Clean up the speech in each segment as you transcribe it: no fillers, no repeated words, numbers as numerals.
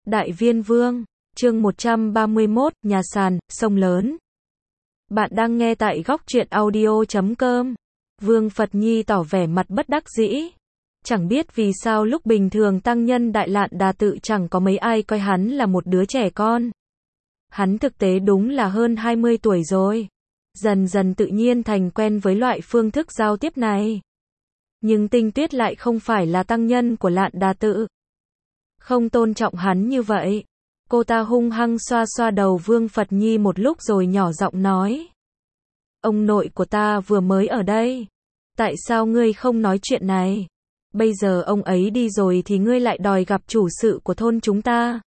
Đại Viên Vương, chương 131, nhà sàn, sông lớn. Bạn đang nghe tại góc truyện audio.com. Vương Phật Nhi tỏ vẻ mặt bất đắc dĩ. Chẳng biết vì sao lúc bình thường tăng nhân Đại Lạn Đà Tự chẳng có mấy ai coi hắn là một đứa trẻ con. Hắn thực tế đúng là hơn 20 tuổi rồi. Dần dần tự nhiên thành quen với loại phương thức giao tiếp này. Nhưng Tinh Tuyết lại không phải là tăng nhân của Lạn Đà Tự. Không tôn trọng hắn như vậy. Cô ta hung hăng xoa xoa đầu Vương Phật Nhi một lúc rồi nhỏ giọng nói. Ông nội của ta vừa mới ở đây. Tại sao ngươi không nói chuyện này? Bây giờ ông ấy đi rồi thì ngươi lại đòi gặp chủ sự của thôn chúng ta.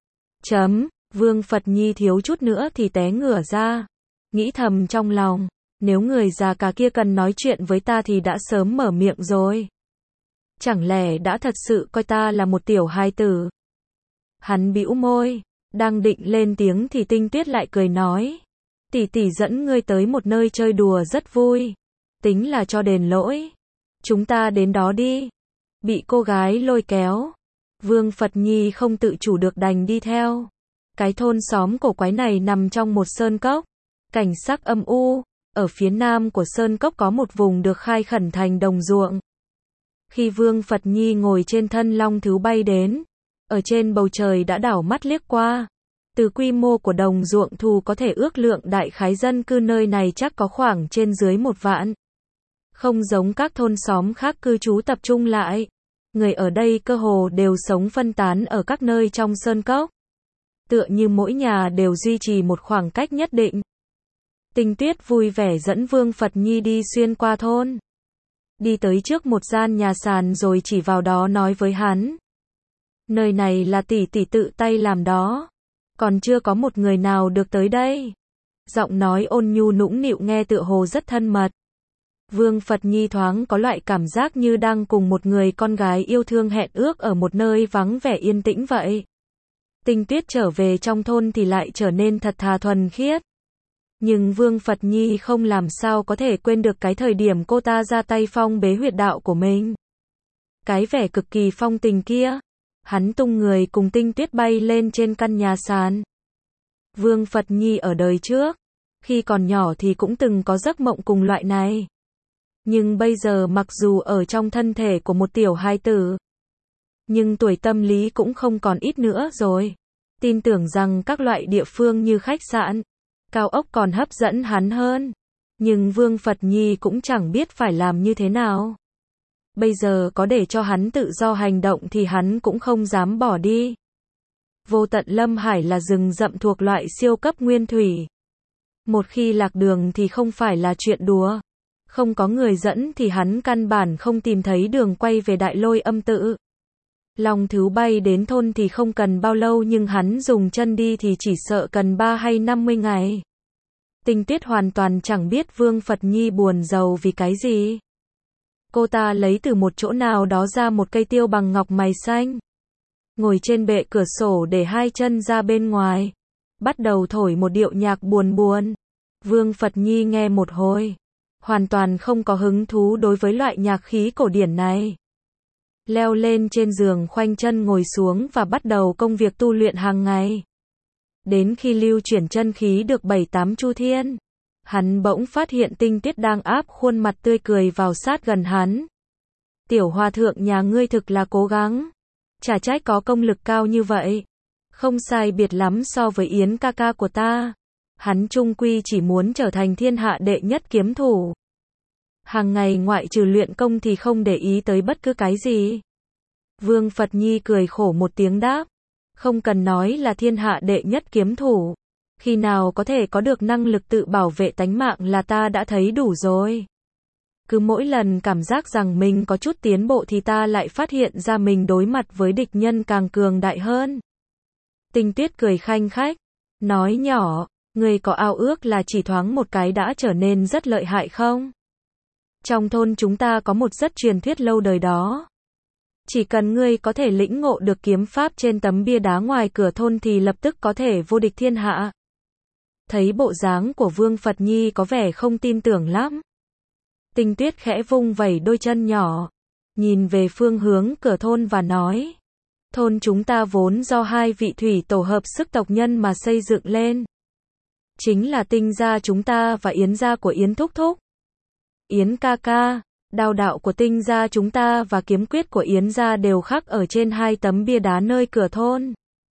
Vương Phật Nhi thiếu chút nữa thì té ngửa ra. Nghĩ thầm trong lòng. Nếu người già cả kia cần nói chuyện với ta thì đã sớm mở miệng rồi. Chẳng lẽ đã thật sự coi ta là một tiểu hài tử? Hắn bĩu môi, đang định lên tiếng thì Tinh Tuyết lại cười nói. Tỷ tỷ dẫn ngươi tới một nơi chơi đùa rất vui. Tính là cho đền lỗi. Chúng ta đến đó đi. Bị cô gái lôi kéo. Vương Phật Nhi không tự chủ được đành đi theo. Cái thôn xóm cổ quái này nằm trong một sơn cốc. Cảnh sắc âm u. Ở phía nam của sơn cốc có một vùng được khai khẩn thành đồng ruộng. Khi Vương Phật Nhi ngồi trên thân long thú bay đến, ở trên bầu trời đã đảo mắt liếc qua. Từ quy mô của đồng ruộng thù có thể ước lượng đại khái dân cư nơi này chắc có khoảng trên dưới 1 vạn. Không giống các thôn xóm khác cư trú tập trung lại. Người ở đây cơ hồ đều sống phân tán ở các nơi trong sơn cốc. Tựa như mỗi nhà đều duy trì một khoảng cách nhất định. Tinh Tuyết vui vẻ dẫn Vương Phật Nhi đi xuyên qua thôn. Đi tới trước một gian nhà sàn rồi chỉ vào đó nói với hắn. Nơi này là tỷ tỷ tự tay làm đó. Còn chưa có một người nào được tới đây. Giọng nói ôn nhu nũng nịu nghe tựa hồ rất thân mật. Vương Phật Nhi thoáng có loại cảm giác như đang cùng một người con gái yêu thương hẹn ước ở một nơi vắng vẻ yên tĩnh vậy. Tinh Tuyết trở về trong thôn thì lại trở nên thật thà thuần khiết. Nhưng Vương Phật Nhi không làm sao có thể quên được cái thời điểm cô ta ra tay phong bế huyệt đạo của mình. Cái vẻ cực kỳ phong tình kia. Hắn tung người cùng Tinh Tuyết bay lên trên căn nhà sàn. Vương Phật Nhi ở đời trước, khi còn nhỏ thì cũng từng có giấc mộng cùng loại này. Nhưng bây giờ mặc dù ở trong thân thể của một tiểu hài tử, nhưng tuổi tâm lý cũng không còn ít nữa rồi. Tin tưởng rằng các loại địa phương như khách sạn, cao ốc còn hấp dẫn hắn hơn. Nhưng Vương Phật Nhi cũng chẳng biết phải làm như thế nào. Bây giờ có để cho hắn tự do hành động thì hắn cũng không dám bỏ đi. Vô tận Lâm Hải là rừng rậm thuộc loại siêu cấp nguyên thủy. Một khi lạc đường thì không phải là chuyện đùa. Không có người dẫn thì hắn căn bản không tìm thấy đường quay về Đại Lôi Âm Tự. Long thú bay đến thôn thì không cần bao lâu nhưng hắn dùng chân đi thì chỉ sợ cần 3 hay 50 ngày. Tinh Tuyết hoàn toàn chẳng biết Vương Phật Nhi buồn rầu vì cái gì. Cô ta lấy từ một chỗ nào đó ra một cây tiêu bằng ngọc mài xanh. Ngồi trên bệ cửa sổ để hai chân ra bên ngoài. Bắt đầu thổi một điệu nhạc buồn buồn. Vương Phật Nhi nghe một hồi. Hoàn toàn không có hứng thú đối với loại nhạc khí cổ điển này. Leo lên trên giường khoanh chân ngồi xuống và bắt đầu công việc tu luyện hàng ngày. Đến khi lưu chuyển chân khí được 7-8 chu thiên. Hắn bỗng phát hiện Tinh Tuyết đang áp khuôn mặt tươi cười vào sát gần hắn. Tiểu hòa thượng nhà ngươi thực là cố gắng. Chả trách có công lực cao như vậy. Không sai biệt lắm so với Yến ca ca của ta. Hắn chung quy chỉ muốn trở thành thiên hạ đệ nhất kiếm thủ. Hàng ngày ngoại trừ luyện công thì không để ý tới bất cứ cái gì. Vương Phật Nhi cười khổ một tiếng đáp. Không cần nói là thiên hạ đệ nhất kiếm thủ. Khi nào có thể có được năng lực tự bảo vệ tánh mạng là ta đã thấy đủ rồi. Cứ mỗi lần cảm giác rằng mình có chút tiến bộ thì ta lại phát hiện ra mình đối mặt với địch nhân càng cường đại hơn. Tinh Tuyết cười khanh khách. Nói nhỏ, ngươi có ao ước là chỉ thoáng một cái đã trở nên rất lợi hại không? Trong thôn chúng ta có một rất truyền thuyết lâu đời đó. Chỉ cần ngươi có thể lĩnh ngộ được kiếm pháp trên tấm bia đá ngoài cửa thôn thì lập tức có thể vô địch thiên hạ. Thấy bộ dáng của Vương Phật Nhi có vẻ không tin tưởng lắm. Tinh Tuyết khẽ vung vẩy đôi chân nhỏ, nhìn về phương hướng cửa thôn và nói. Thôn chúng ta vốn do hai vị thủy tổ hợp sức tộc nhân mà xây dựng lên. Chính là Tinh gia chúng ta và Yến gia của Yến thúc thúc. Yến ca ca, đao đạo của Tinh gia chúng ta và kiếm quyết của Yến gia đều khắc ở trên hai tấm bia đá nơi cửa thôn.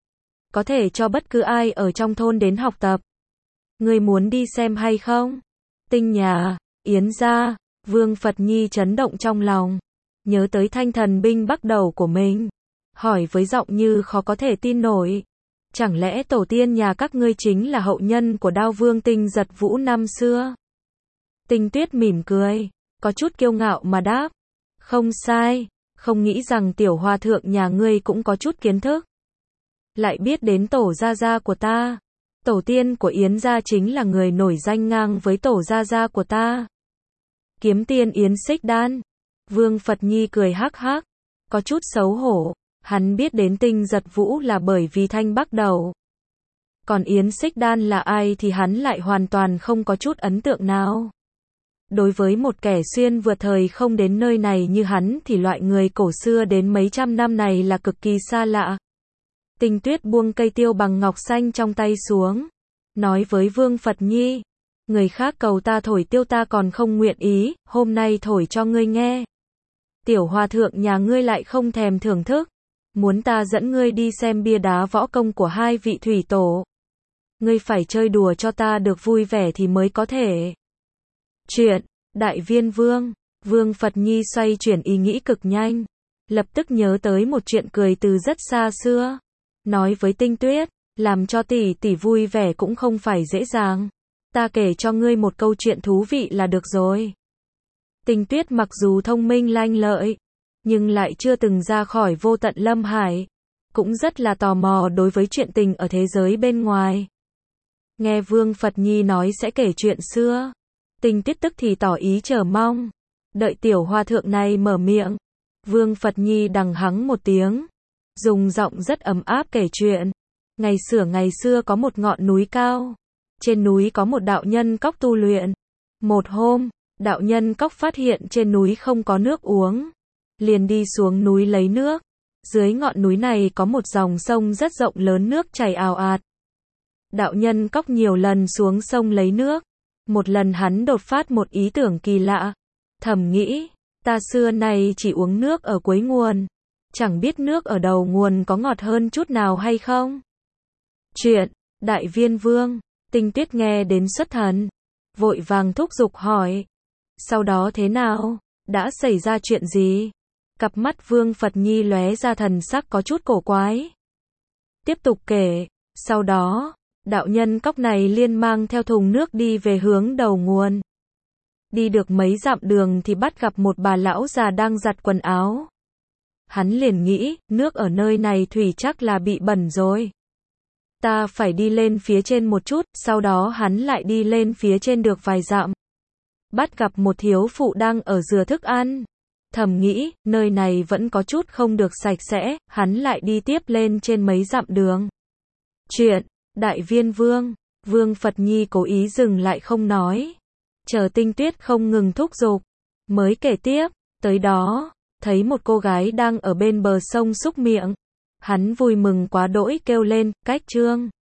Có thể cho bất cứ ai ở trong thôn đến học tập. Ngươi muốn đi xem hay không? Tinh nhà, Yến gia, Vương Phật Nhi chấn động trong lòng. Nhớ tới thanh thần binh bắc đầu của mình. Hỏi với giọng như khó có thể tin nổi. Chẳng lẽ tổ tiên nhà các ngươi chính là hậu nhân của Đao Vương Tinh Giật Vũ năm xưa? Tinh Tuyết mỉm cười, có chút kiêu ngạo mà đáp. Không sai, không nghĩ rằng tiểu hòa thượng nhà ngươi cũng có chút kiến thức. Lại biết đến tổ gia gia của ta. Tổ tiên của Yến gia chính là người nổi danh ngang với tổ gia gia của ta. Kiếm tiên Yến Xích Đan. Vương Phật Nhi cười hắc hắc, có chút xấu hổ. Hắn biết đến Tinh Giật Vũ là bởi vì thanh bắc đầu. Còn Yến Xích Đan là ai thì hắn lại hoàn toàn không có chút ấn tượng nào. Đối với một kẻ xuyên vượt thời không đến nơi này như hắn thì loại người cổ xưa đến mấy trăm năm này là cực kỳ xa lạ. Tinh Tuyết buông cây tiêu bằng ngọc xanh trong tay xuống. Nói với Vương Phật Nhi. Người khác cầu ta thổi tiêu ta còn không nguyện ý, hôm nay thổi cho ngươi nghe. Tiểu hòa thượng nhà ngươi lại không thèm thưởng thức. Muốn ta dẫn ngươi đi xem bia đá võ công của hai vị thủy tổ. Ngươi phải chơi đùa cho ta được vui vẻ thì mới có thể. Chuyện, Đại Viên Vương, Vương Phật Nhi xoay chuyển ý nghĩ cực nhanh. Lập tức nhớ tới một chuyện cười từ rất xa xưa. Nói với Tinh Tuyết, làm cho tỷ tỷ vui vẻ cũng không phải dễ dàng. Ta kể cho ngươi một câu chuyện thú vị là được rồi. Tinh Tuyết mặc dù thông minh lanh lợi, nhưng lại chưa từng ra khỏi vô tận Lâm Hải. Cũng rất là tò mò đối với chuyện tình ở thế giới bên ngoài. Nghe Vương Phật Nhi nói sẽ kể chuyện xưa. Tinh Tuyết tức thì tỏ ý chờ mong. Đợi tiểu hòa thượng này mở miệng. Vương Phật Nhi đằng hắng một tiếng. Dùng giọng rất ấm áp kể chuyện. Ngày xưa có một ngọn núi cao. Trên núi có một đạo nhân cóc tu luyện. Một hôm, đạo nhân cóc phát hiện trên núi không có nước uống. Liền đi xuống núi lấy nước. Dưới ngọn núi này có một dòng sông rất rộng lớn nước chảy ào ạt. Đạo nhân cóc nhiều lần xuống sông lấy nước. Một lần hắn đột phát một ý tưởng kỳ lạ. Thầm nghĩ, ta xưa nay chỉ uống nước ở cuối nguồn. Chẳng biết nước ở đầu nguồn có ngọt hơn chút nào hay không? Chuyện, Đại Viên Vương, Tinh Tuyết nghe đến xuất thần. Vội vàng thúc giục hỏi. Sau đó thế nào? Đã xảy ra chuyện gì? Cặp mắt Vương Phật Nhi lóe ra thần sắc có chút cổ quái. Tiếp tục kể, sau đó, đạo nhân cóc này liên mang theo thùng nước đi về hướng đầu nguồn. Đi được mấy dặm đường thì bắt gặp một bà lão già đang giặt quần áo. Hắn liền nghĩ, nước ở nơi này thủy chắc là bị bẩn rồi. Ta phải đi lên phía trên một chút, sau đó hắn lại đi lên phía trên được vài dặm. Bắt gặp một thiếu phụ đang ở rửa thức ăn. Thầm nghĩ, nơi này vẫn có chút không được sạch sẽ, hắn lại đi tiếp lên trên mấy dặm đường. Chuyện, Đại Viên Vương, Vương Phật Nhi cố ý dừng lại không nói. Chờ Tinh Tuyết không ngừng thúc giục, mới kể tiếp, tới đó, thấy một cô gái đang ở bên bờ sông súc miệng. Hắn vui mừng quá đỗi kêu lên, cách trương.